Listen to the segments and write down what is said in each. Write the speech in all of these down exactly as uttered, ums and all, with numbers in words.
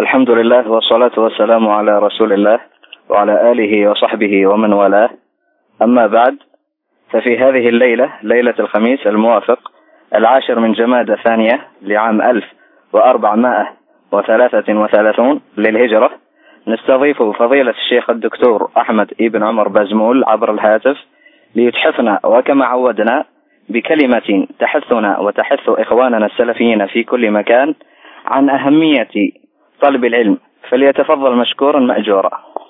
الحمد لله والصلاة والسلام على رسول الله وعلى آله وصحبه ومن والاه. أما بعد، ففي هذه الليلة، ليلة الخميس الموافق العاشر من جمادى ثانية لعام ألف وأربعمائة وثلاثة وثلاثون للهجرة، نستضيف فضيلة الشيخ الدكتور أحمد ابن عمر بازمول عبر الهاتف ليتحفنا وكما عودنا بكلمة تحثنا وتحث إخواننا السلفيين في كل مكان عن أهمية طلب العلم، فليتفضل مشكورا مأجورا.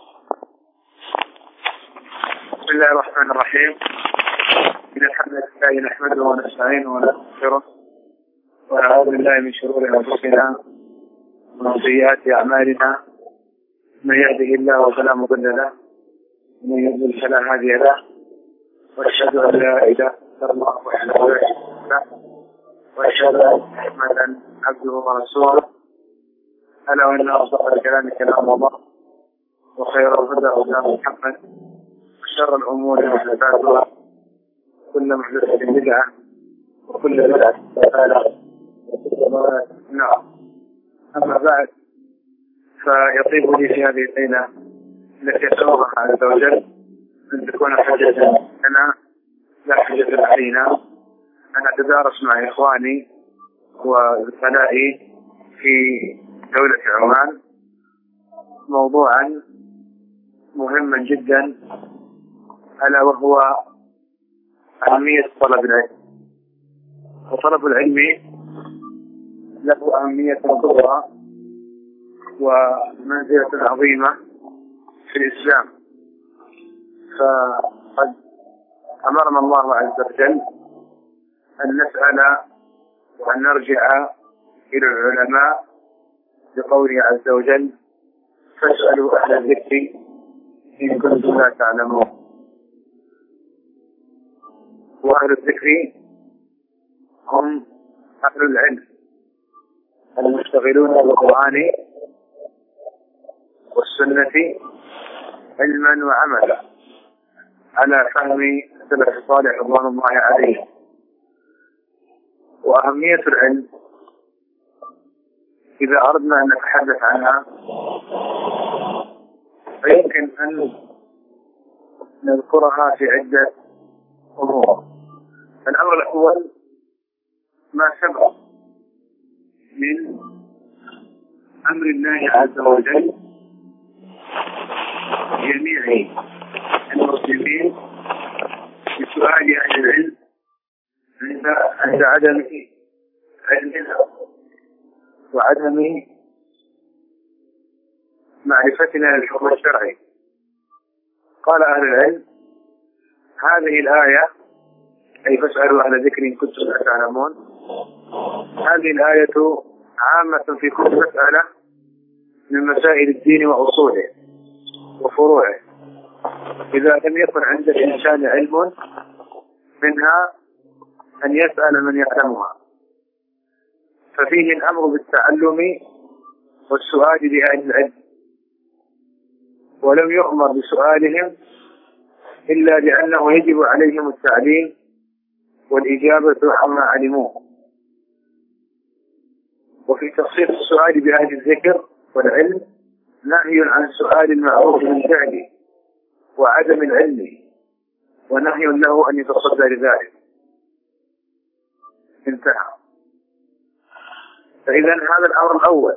بسم الله الرحمن الرحيم. إن الحمد لله نحمده ونستعينه ونستغفره ونعوذ بالله من شرور أنفسنا ومن سيئات أعمالنا، من يهده الله فلا مضل له ومن يضلل فلا هادي له، وأشهد أن لا إله إلا الله وحده لا شريك له، وأشهد أن محمدا عبده ورسوله. ألا وإن أصدق الكلام كلام الله، وخير الهدى هدى محمد، وشر الأمور محدثاتها، كل محدثة بدعة، وكل بدعة ضلالة. نعم. أما بعد، فيطيب لي في هذه الليلة التي أسأل عز وجل أن تكون حجة لنا لا حجة علينا، أن أتدارس مع إخواني وزملائي في دولة عمان موضوعا مهما جدا، ألا وهو أهمية طلب العلم. وطلب العلم له أهمية كبرى ومنزلة عظيمة في الإسلام، فقد أمرنا الله عز وجل أن نسأل وأن نرجع إلى العلماء بقوله عز وجل: فاسألوا أهل الذكر إن كنتم لا تعلمون. وأهل الذكر هم أهل العلم المشتغلون بالقرآن والسنة علما وعملا على فهم سلف الصالح رضوان الله عليه. وأهمية العلم إذا أردنا أن نتحدث عنها فيمكن أن نذكرها في عدة أمور. الأمر الأول ما سبق من أمر الله عز وجل جميع المسلمين بسؤال أهل العلم عند عدم علمنا وعدم معرفتنا للحكم الشرعي. قال أهل العلم: هذه الآية، أي فاسألوا أهل الذكر إن كنتم لا تعلمون، هذه الآية عامة في كل مسألة من مسائل الدين وأصوله وفروعه، إذا لم يكن عند الإنسان علم منها أن يسأل من يعلمها. ففيه الأمر بالتعلم والسؤال لأهل العلم، ولم يؤمر بسؤالهم إلا لأنه يجب عليهم التعليم والإجابة عما علموه. وفي تخصيص السؤال بأهل الذكر والعلم نهي عن سؤال المعروف بالفعل وعدم العلم، ونهي له أن يتصدى لذلك. انتهى. فإذا هذا الأمر الأول.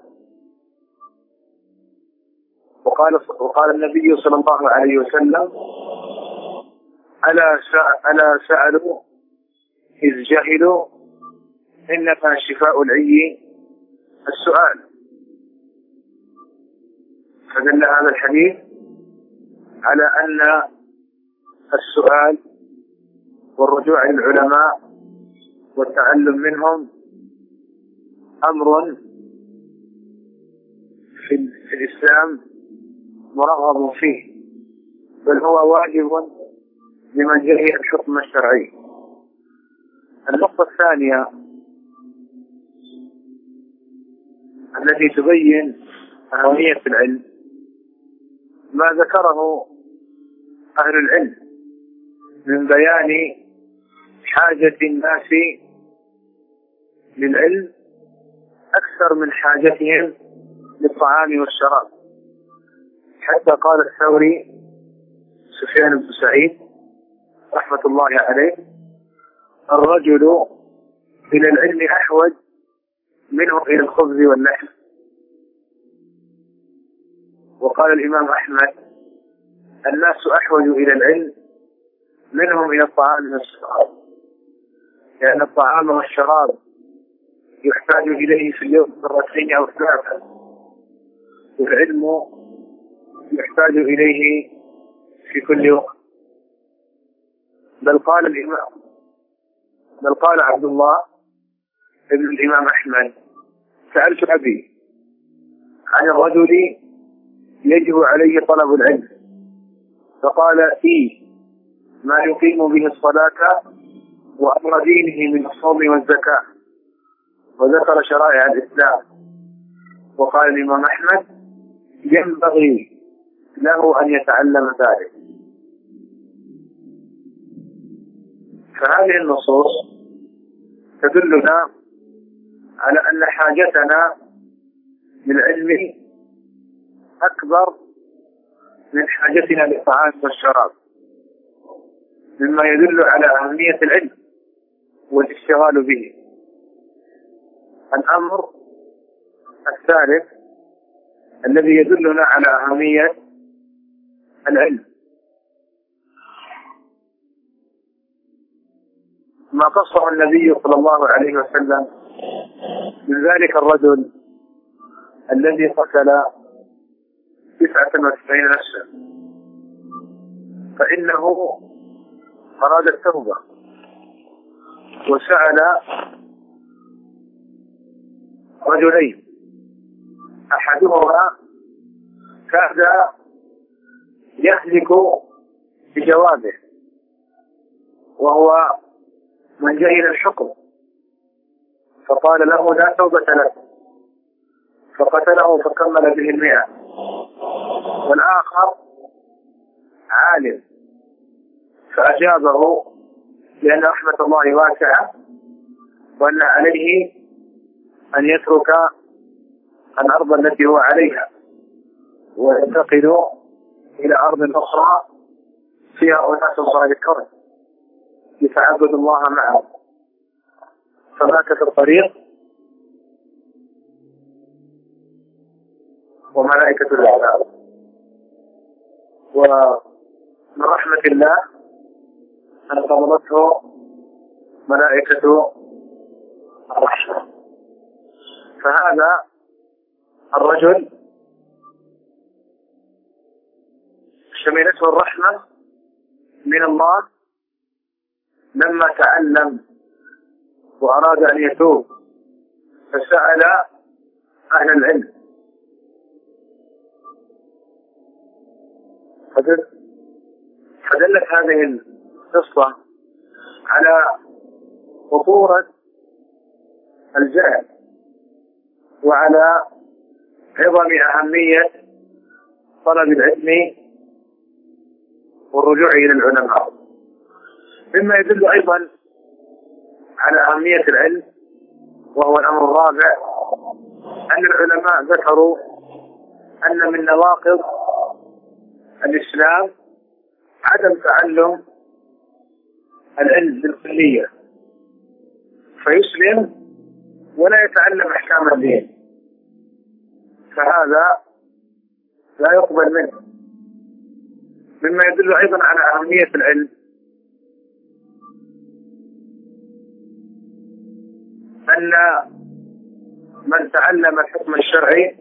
وقال وقال النبي صلى الله عليه وسلم: ألا ألا سألوا إذ جهلوا إنما شفاء العي السؤال. فدل هذا الحديث على أن السؤال والرجوع للعلماء والتعلم منهم أمر في, في الإسلام مرغب فيه، بل هو واجب لمن جهل الحكم الشرعي. النقطة الثانية التي تبين أهمية العلم ما ذكره أهل العلم من بيان حاجة الناس للعلم أكثر من حاجتهم للطعام والشراب، حتى قال الثوري سفيان بن سعيد رحمة الله عليه: الرجل إلى العلم أحوج منه إلى الخبز واللحم. وقال الإمام أحمد: الناس أحوج إلى العلم منهم إلى الطعام والشراب، لأن الطعام والشراب يحتاج إليه في اليوم مرتين أو ثلاثة، والعلم يحتاج إليه في كل وقت. بل قال الإمام بل قال عبد الله ابن الإمام أحمد: سألت أبي عن الرجل يجب عليه طلب العلم، فقال: إيه ما يقيم به الصلاة وأمر دينه من الصوم والزكاة، وذكر شرائع الإسلام. وقال الإمام أحمد: ينبغي له أن يتعلم ذلك. فهذه النصوص تدلنا على أن حاجتنا للعلم أكبر من حاجتنا للطعام والشراب، مما يدل على أهمية العلم والاشتغال به. الأمر الثالث الذي يدلنا على أهمية العلم ما قصه النبي صلى الله عليه وسلم من ذلك الرجل الذي قتل تسعة وتسعين نفسا، فإنه أراد التوبة وسأل رجلين، أحدهما كاد يهلك بجوابه وهو من جهل الحكم، فقال له: لا توبة لك، فقتله فكمل به المئة. والآخر عالم فأجابه لأن رحمة الله واسعة، وأن عليه أن يترك الأرض التي هو عليها وينتقل إلى أرض أخرى فيها أناس صالحون يتعبد الله معه. فمات في الطريق وملائكة العذاب. ومن رحمة الله أن قبضته ملائكة الرحمة. فهذا الرجل شملته الرحمة من الله لما تعلم وأراد أن يتوب، فسأل أهل العلم. فدلت هذه القصة على خطورة الجهل وعلى عظم أهمية طلب العلم والرجوع إلى العلماء. مما يدل أيضا على أهمية العلم وهو الأمر الرابع أن العلماء ذكروا أن من نواقض الإسلام عدم تعلم العلم بالكلية، فيسلم ولا يتعلم أحكام الدين، فهذا لا يقبل منه. مما يدل أيضا على أهمية العلم أن من تعلم الحكم الشرعي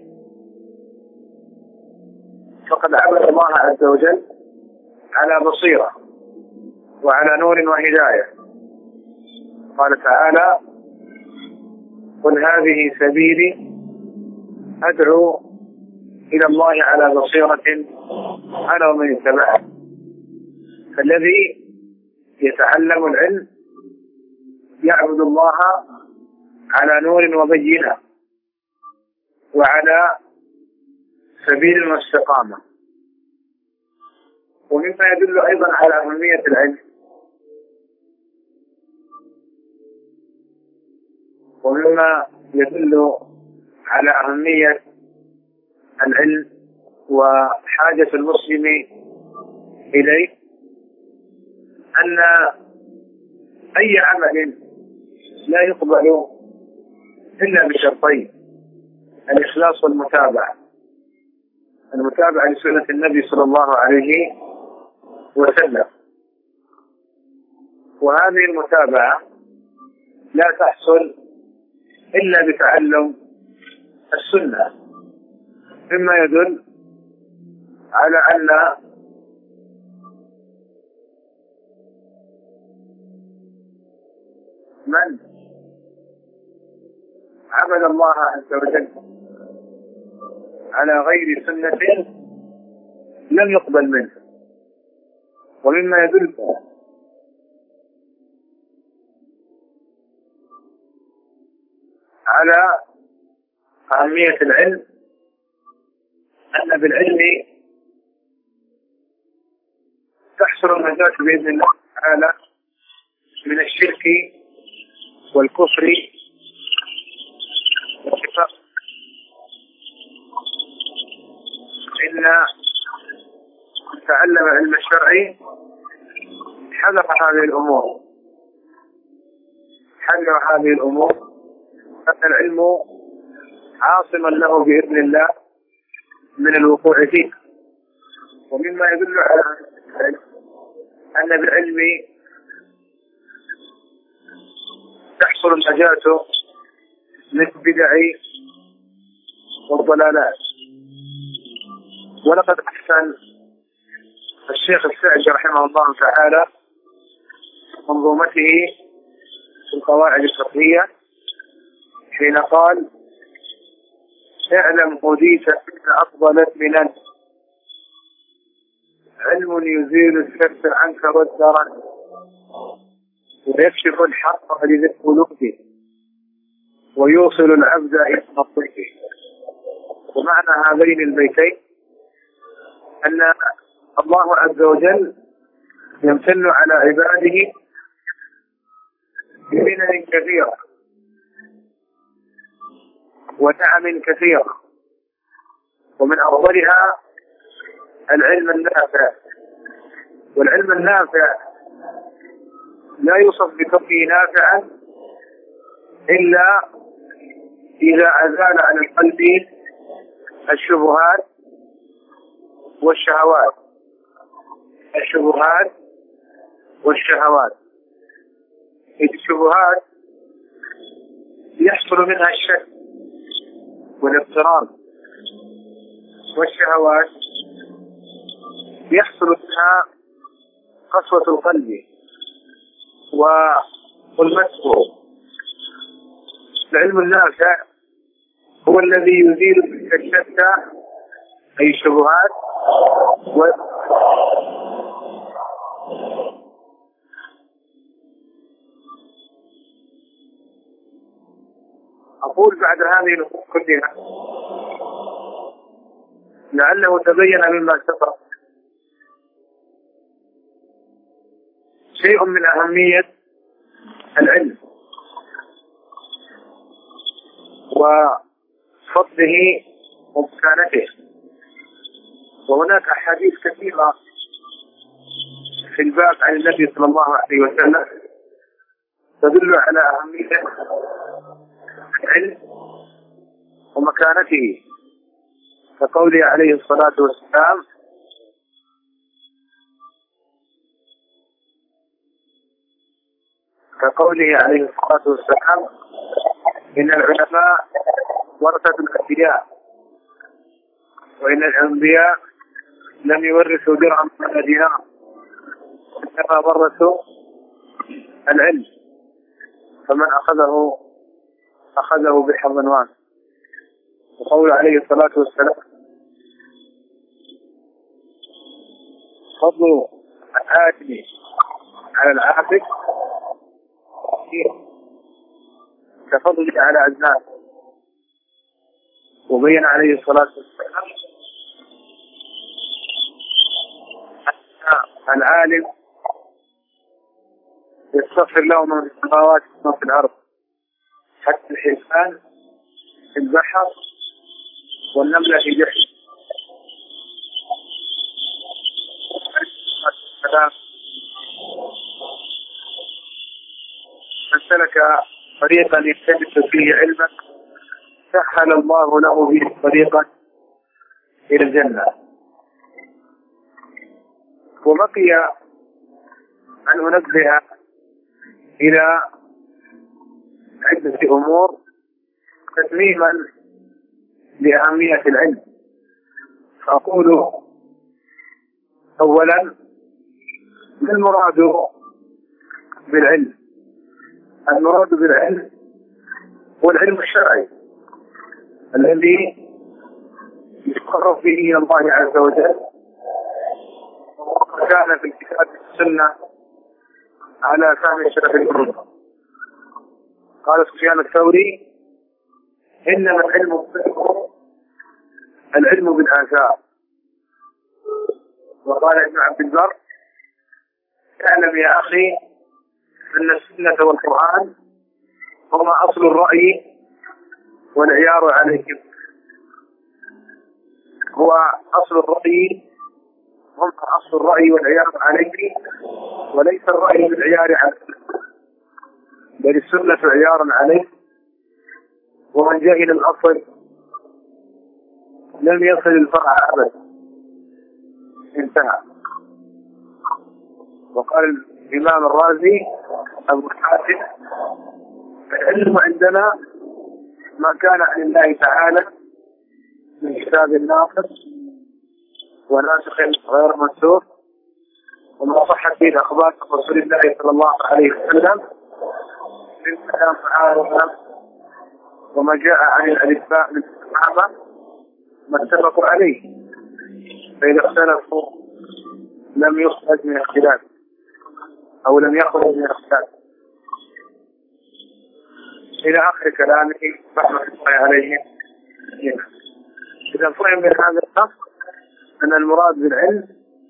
فقد عبد الله عز وجل على بصيرة وعلى نور وهداية. قال تعالى: قل هذه سبيلي أدعو إلى الله على بصيرة أنا ومن اتبعني. فالذي يتعلم العلم يعبد الله على نور وبينة وعلى سبيل واستقامة. ومما يدل أيضا على أهمية العلم ومما يدل على أهمية العلم وحاجة المسلم إليه أن أي عمل لا يقبل إلا بشرطين: الإخلاص والمتابعة، المتابعة لسنة النبي صلى الله عليه وسلم. وهذه المتابعة لا تحصل إلا بتعلم السنة، مما يدل على أن من عبد الله عز وجل على غير سنة لم يقبل منه. ومما يدل على أهمية العلم أن بالعلم تحصل النجاة بإذن الله تعالى من الشرك والكفر والنفاق. إن تعلم علم الشرع حذر هذه الأمور حذر هذه الأمور فإن العلم عاصما له بإذن الله من الوقوع فيه. ومما يدل على أن بالعلم تحصل النجاة من البدع والضلالات. ولقد أحسن الشيخ السعدي رحمه الله تعالى منظومته في القواعد الفقهية حين قال: اعلم هديت أن أفضل من علم يزيل الشك عنك والدرن ويكشف الحق لذي القلوب ويوصل العبد إلى مطلوبه. ومعنى هذين البيتين أن الله عز وجل يمتن على عباده بمنن كثيرة ونعم كثيرة، ومن أفضلها العلم النافع. والعلم النافع لا يوصف بكونه نافعا إلا إذا أزال عن القلب الشبهات والشهوات الشبهات والشهوات الشبهات يحصل منها الشك والاضطراب، والشهوات يحصل منها قسوة القلب وظلمته. العلم النافع هو الذي يزيل الشك أي الشبهات و... أقول بعد هذه الأمور كلها لعله تبين مما سبق شيء من أهمية العلم وفضله ومكانته. وهناك أحاديث كثيرة في الباب عن النبي صلى الله عليه وسلم تدل على أهمية العلم ومكانته، كقوله عليه الصلاة والسلام: كقوله عليه الصلاة والسلام: إن العلماء ورثة الأنبياء وإن الأنبياء لم يورثوا درهم ولا دينار إنما ورثوا العلم فمن أخذه أخذه بحظ وافر. وقول عليه الصلاة والسلام: فضل العالم على العابد كفضل على الناس. وبين عليه الصلاة والسلام أن العالم يستغفر له من السماوات ومن في الأرض حتى الحيتان في البحر والنملة في جحر والسلام: من سلك طريقا يلتمس فيه علما سهل الله له به طريقا إلى الجنة. وبقي أن أنبه إلى عدة أمور تتميما لأهمية العلم. فأقول أولا: ما المراد بالعلم؟ المراد بالعلم هو العلم الشرعي الذي يتقرب به إلى الله عز وجل، وكان في الكتاب والسنة على فهم السلف الأمة. قال سفيان الثوري: إنما العلم العلم بالآثار. وقال ابن عبد البر: اعلم يا أخي أن السنة والقرآن هما أصل الرأي والعيار عليهم. هو أصل الرأي هم أصل الرأي والعيار عليه، وليس الرأي بالعيار عليه، بل السنة عيار عليه. ومن جهل الأصل لم يصل الفرع أبدا. انتهى. وقال الإمام الرازي أبو حاتم: العلم عندنا ما كان عن الله تعالى من كتاب ناقص وناسخ غير منسوخ، وما صحت به الأخبار عن رسول الله صلى الله عليه وسلم من كلام تعالى، وما جاء عن الألفاء من الصحابة ما اتفقوا عليه، فإذا اختلفوا لم يخرج من اختلاف أو لم يخرج من اختلاف، إلى آخر كلامه رحمة الله عليه. إذا فهم من هذا النص أن المراد بالعلم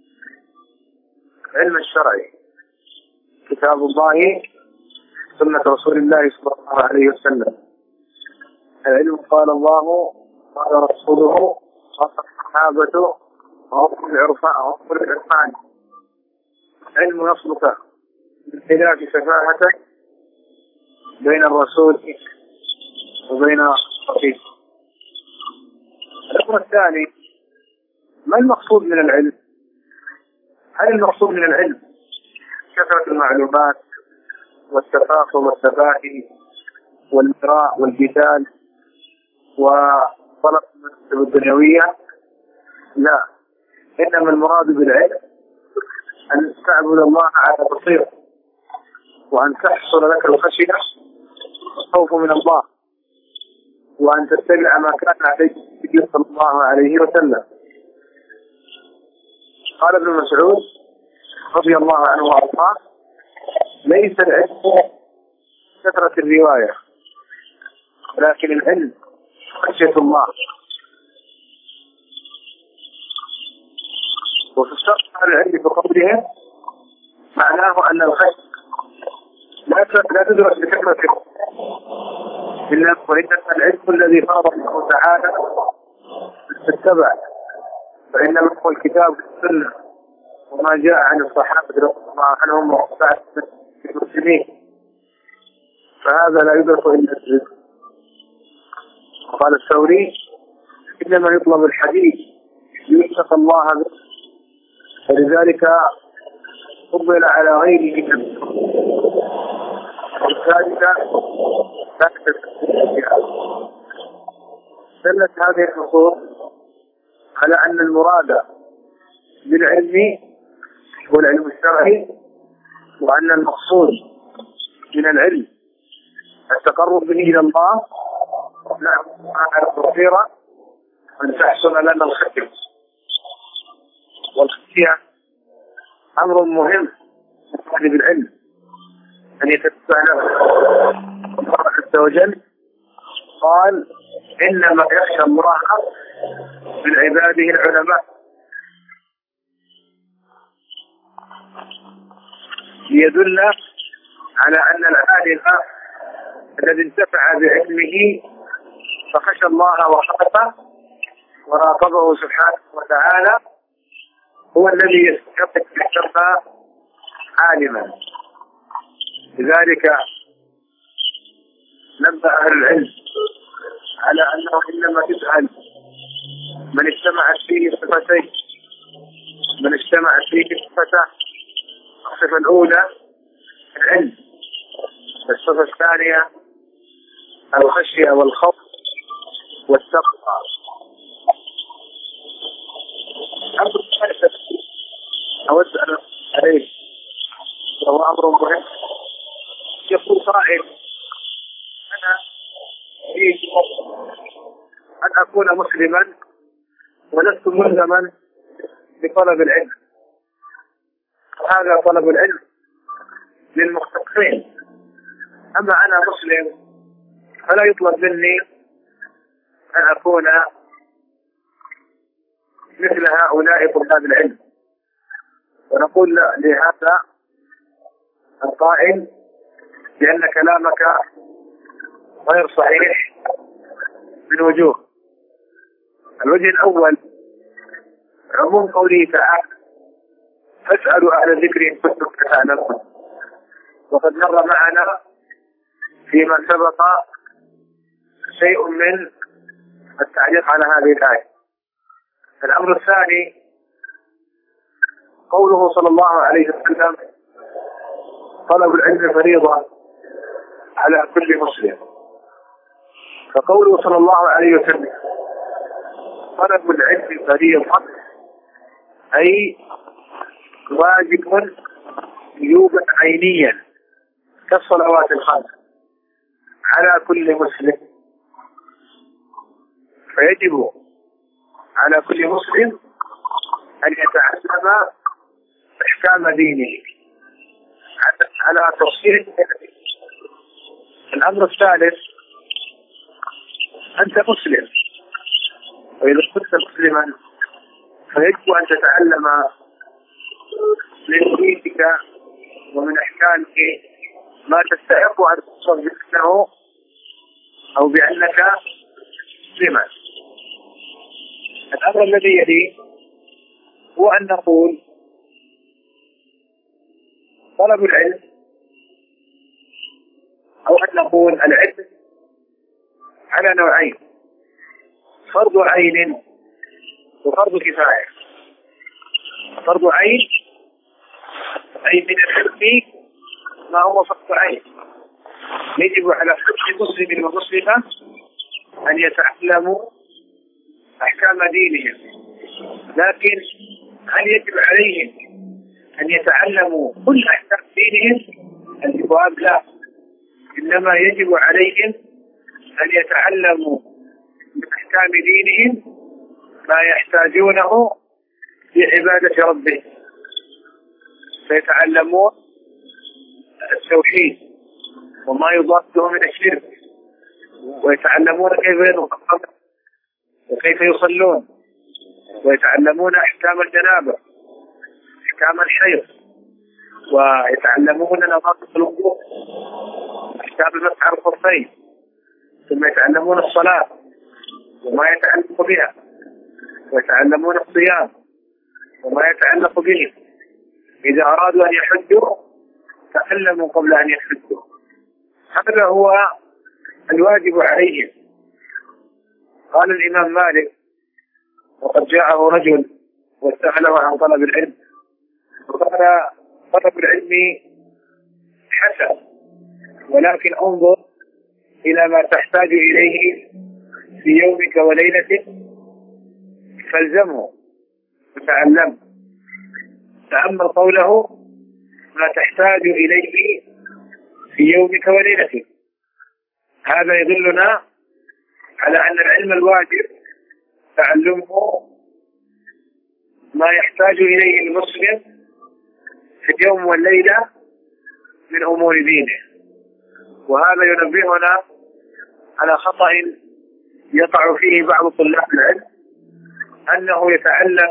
علم الشرعي، كتاب الله، سنة رسول الله صلى الله عليه وسلم. العلم قال الله قال رسوله قال الصحابة وهم العرفان. علم يصلك من خلاف شفاعتك بين الرسول وبين الرسول. الأمر الثاني: ما المقصود من العلم؟ هل المقصود من العلم كثرة المعلومات والتفاخر والتباهي والمراء والجدال وطلب المناصب الدنيوية؟ لا، إنما المراد بالعلم أن تعبد الله على بصيرة، وأن تحصل لك الخشية والخوف من الله، وأن تتبع ما كان عليه النبي صلى الله عليه وسلم. قال ابن مسعود رضي الله عنه وارضاه: ليس العلم كثرة الرواية، ولكن العلم خشية الله. وفي الشرط على العلم بقولهم معناه أن الخشية لا تدرك بكثرة إلا وإنما العلم الذي فرض الله تعالى تتبع، فإنما هو الكتاب والسنة وما جاء عن الصحابة رضي الله عنهم وبعد المسلمين، فهذا لا يدرك إلا بالعلم. قال الثوري: إنما يطلب الحديث ليتقى الله به، فلذلك فضل على غيره من وذلك دلت هذه النصوص على أن المراد بالعلم هو العلم الشرعي، وأن المقصود من العلم التقرب به إلى الله على البصيرة، أن تحصل لنا الخشية. والخشية أمر مهم بالعلم أن يتبع له. الله عز وجل قال: إنما يخشى الله من عباده العلماء، ليدل على أن العالم الذي انتفع بعلمه فخشى الله وخافه وراقبه سبحانه وتعالى هو الذي يستحق عالما. لذلك نبه أهل العلم على أنه إنما تسأل من اجتمعت فيه صفتين، من اجتمعت فيه صفتان. الصفة الأولى العلم، الصفة الثانية الخشية والخوف والتقوى. أود أن عليه وهو أمر مهم. يقول قائل أنا أريد أن أكون مسلما ولست ملزما بطلب العلم. هذا طلب العلم للمختصين، أما أنا مسلم فلا يطلب مني أن أكون مثل هؤلاء طلاب العلم. ونقول لهذا القائل بأن كلامك غير صحيح من وجوه. الوجه الأول عموم قوله تعالى فاسألوا أهل الذكر إن كنتم لا تعلمون، وقد مر معنا فيما سبق شيء من التعليق على هذه الآية. الأمر الثاني قوله صلى الله عليه وسلم طلب العلم فريضة على كل مسلم. فقوله صلى الله عليه وسلم طلب العلم فريضة أي واجب وجوبا عينيا كالصلوات الخمس على كل مسلم. فيجب على كل مسلم أن يتعلم أحكام دينه على تفصيل. الأمر الثالث أنت مسلم، وإذا كنت مسلما فيجب أن تتعلم من دينك ومن أحكامك ما تستحق أن تصدق له أو بأنك مسلما. الأمر الذي يلي هو أن نقول طلب العلم أو أن نقول العلم على نوعين: فرض عين وفرض كفاية. فرض عين أي من العلم ما هو فرض عين، يجب على كل مسلم ومسلمة أن يتعلموا أحكام دينهم. لكن هل يجب عليهم أن يتعلموا كل أحكام دينهم؟ الجواب لا، إنما يجب عليهم أن يتعلموا من أحكام دينهم ما يحتاجونه في عبادة ربهم. فيتعلمون التوحيد وما يضاده من الشرك، ويتعلمون كيف ينقضون وكيف يصلون، ويتعلمون أحكام الجنابة، أحكام الحيض، ويتعلمون نظافة الوضوء، أحكام المسح على الخفين، ثم يتعلمون الصلاة وما يتعلق بها، ويتعلمون الصيام وما يتعلق به. إذا أرادوا أن يحجوا تعلموا قبل أن يحجوا. هذا هو الواجب عليهم. قال الإمام مالك وقد جاءه رجل وسأله عن طلب العلم وقال طلب العلم حسن، ولكن انظر إلى ما تحتاج إليه في يومك وليلتك فالزمه وتعلمه. تأمل قوله ما تحتاج إليه في يومك وليلتك. هذا يدلنا على أن العلم الواجب تعلمه ما يحتاج إليه المسلم في اليوم والليلة من أمور دينه. وهذا ينبهنا على خطأ يقع فيه بعض طلاب العلم، أنه يتعلم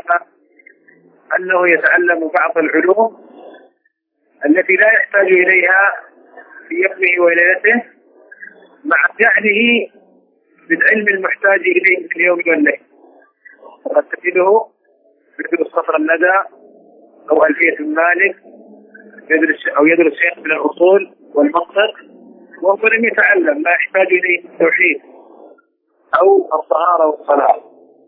أنه يتعلم بعض العلوم التي لا يحتاج إليها في يومه وليلته مع جهله بالعلم المحتاج إليه في اليوم والليل. وقد تجده مثل الصفر الندى أو ألفية المالك يدرس أو يدرس شيء من الأصول والمنطق وهو لم يتعلم ما يحتاج إليه التوحيد أو الطهارة والصلاة.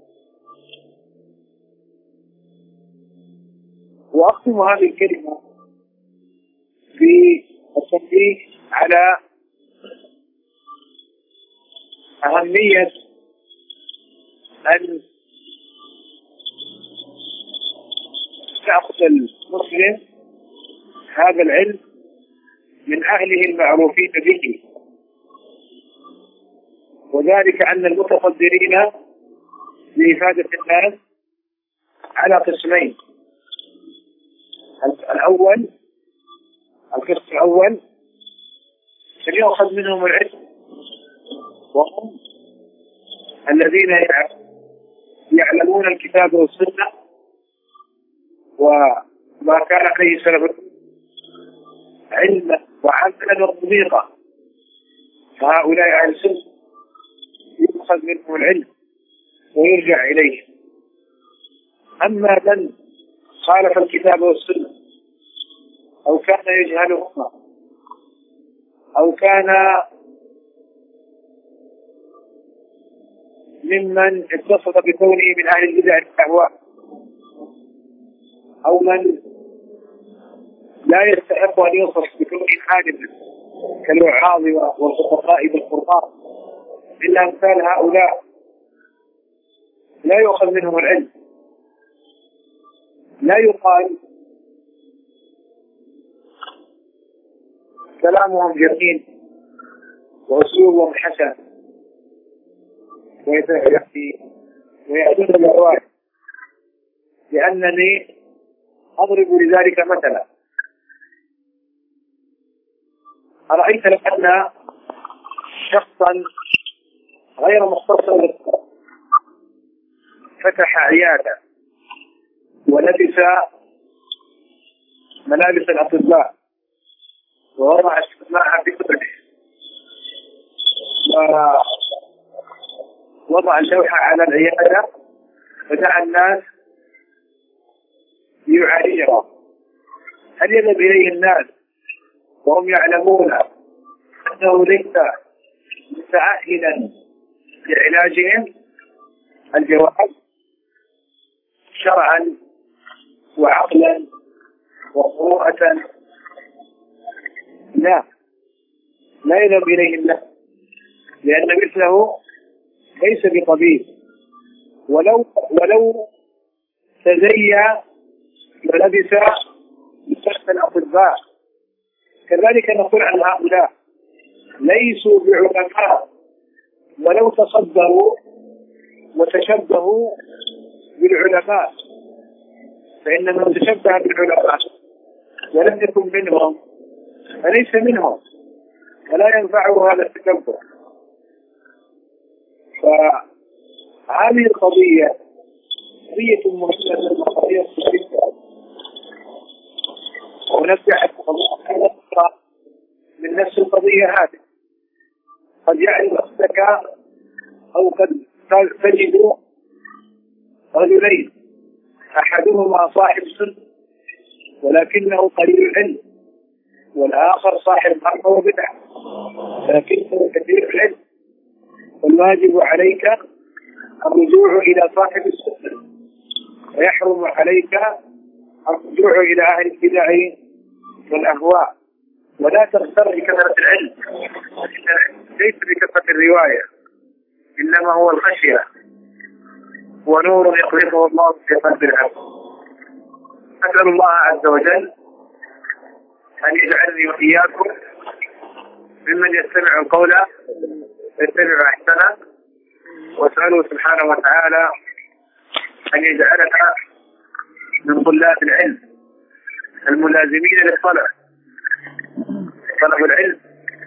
وأختم هذه الكلمة بالتنبيه على أهمية أن يأخذ المسلم هذا العلم من أهله المعروفين به، وذلك أن المتصدرين لإفادة الناس على قسمين. الأول القسم الأول أن يأخذ منهم العلم وهم الذين يعلمون الكتاب والسنة وما كان عليه سلف علما وعملا وتطبيقا، فهؤلاء أهل السنة يؤخذ منهم العلم ويرجع إليه. أما من خالف الكتاب والسنة أو كان يجهلهما أو كان ممن اتصف بكونه من أهل البدع والأهواء أو من لا يستحق أن يوصف بكونه عالما كالوعاظ والخطباء بالقرآن، إلا أمثال هؤلاء لا يؤخذ منهم العلم. لا يقال كلامهم جميل وأسلوبهم حسن ويأتون بالرواية، لأنني أضرب لذلك مثلا. أرأيت لو أن شخصا غير مختص فتح عيادة ولبس ملابس الأطباء ووضع استثناءها في كتبه ووضع اللوحة على العيادة ودعا الناس ليعالجها، هل يذهب إليه الناس وهم يعلمون أنه ليس متأهلا لعلاجهم؟ الجواب شرعا وعقلا وقراءة لا لا يذهب إليه الناس، لأن مثله ليس بطبيب، ولو ولو تزيى ولبس لبس الأطباء. كذلك نقول عن هؤلاء ليسوا بعلماء ولو تصدروا وتشبهوا بالعلماء، فإن من تشبه بالعلماء ولم يكن منهم فليس منهم ولا ينفعه هذا التشبه. فهذه القضية قضية مهمة قضية جدا، ونبدأ من نفس القضية هذه. قد يعرف أختك أو قد تجد رجلين أحدهما صاحب سنة ولكنه قليل العلم، والآخر صاحب مرة وبدعة لكنه كثير العلم، والواجب عليك الرجوع إلى صاحب السنة، ويحرم عليك الرجوع إلى أهل البدع والأهواء. ولا تغتر بكثرة العلم، ليس بكثرة الرواية، إنما هو الخشية ونور يقذفه الله في قلب العبد. أسأل الله عز وجل أن يجعلني وإياكم ممن يستمع القول يتبع أحسنه، وأسأله سبحانه وتعالى أن يجعلنا من طلاب العلم الملازمين للطلب. طلب العلم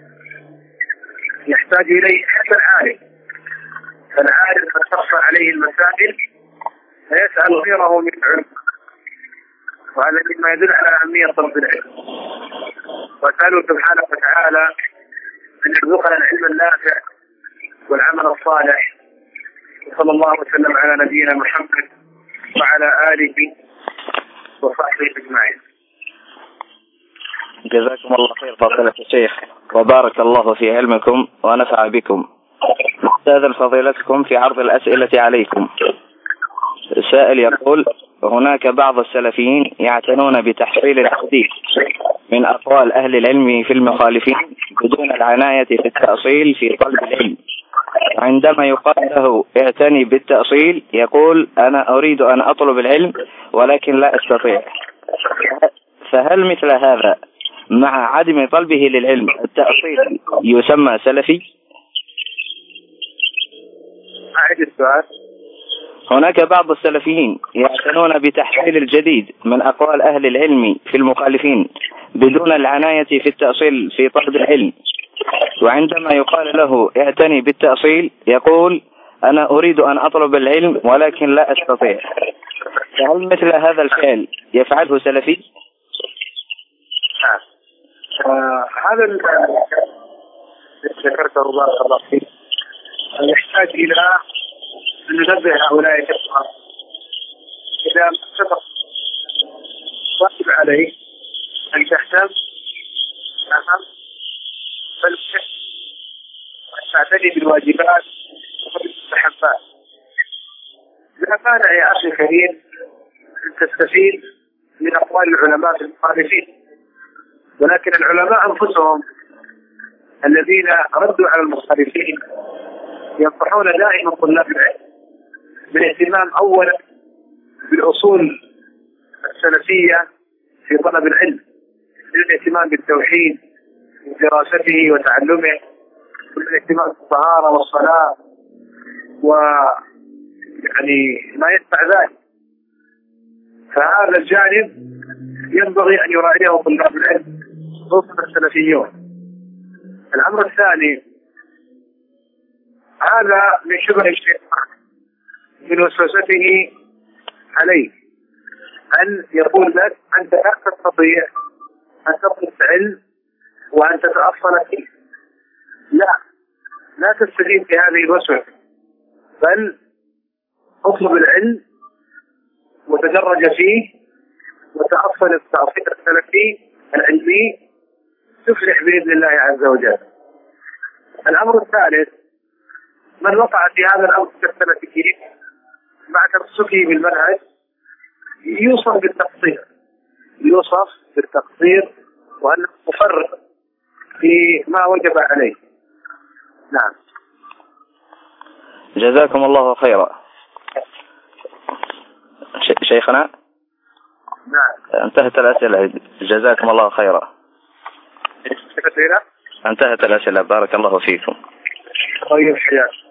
يحتاج إليه حتى العالم، فالعالم قد تخفى عليه المسائل فيسأل غيره من العلم، وهذا مما يدل على أهمية طلب العلم. وأسأله سبحانه وتعالى أن يرزقنا العلم النافع والعمل الصالح. وصلى الله وسلم على نبينا محمد وعلى آله وصحبه أجمعين. جزاكم الله خير فضيلة الشيخ، وبارك الله في علمكم ونفع بكم. نستأذن فضيلتكم في عرض الأسئلة عليكم. السائل يقول: هناك بعض السلفيين يعتنون بتحصيل الحديث من أقوال أهل العلم في المخالفين بدون العناية في التأصيل في طلب العلم، عندما يقال له اعتني بالتأصيل يقول أنا أريد أن أطلب العلم ولكن لا أستطيع. فهل مثل هذا مع عدم طلبه للعلم التأصيل يسمى سلفي؟ أعيد السؤال. هناك بعض السلفيين يعتنون بتحصيل الجديد من أقوال أهل العلم في المخالفين بدون العناية في التأصيل في طلب العلم، وعندما يقال له اعتني بالتأصيل يقول أنا أريد أن أطلب العلم ولكن لا أستطيع. فهل مثل هذا الفعل يفعله سلفي؟ آه هذا اللي ذكرته بارك الله فيك يحتاج إلى أن ننبه هؤلاء الإخوة إذا سبق واجب عليه أن تهتم بل أن تعتني بالواجبات والمستحبات. لا مانع يا أخي الكريم أن تستفيد من أقوال العلماء المخالفين، ولكن العلماء أنفسهم الذين ردوا على المخالفين ينصحون دائما طلاب العلم بالاهتمام أولا بالأصول السلفية في طلب العلم، بالاهتمام بالتوحيد ودراسته وتعلمه، بالاهتمام بالطهارة والصلاة ويعني ما يتبع ذلك. فهذا الجانب ينبغي أن يراعيه طلاب العلم خصوصا السلفيون. الأمر الثاني، هذا من شبه الشيطان من وسوسته عليه أن يقول لك أنت لا تستطيع أن تطلب العلم وأن تتأصل فيه. لا لا تستجيب لهذه الوسوسة، بل اطلب العلم وتدرج فيه وتأصل التأصيل السلفي العلمي تفلح بإذن الله عز وجل. الأمر الثالث، من وقع في هذا الأمر كالسلفيين مع تمسكه بالمنهج يوصف بالتقصير يوصف بالتقصير وأنه مفرط في ما وجب عليه. نعم. جزاكم الله خيرا. شيخنا نعم. انتهت الأسئلة، جزاكم الله خيرا. الأسئلة انتهت الأسئلة، بارك الله فيكم. طيب حياك.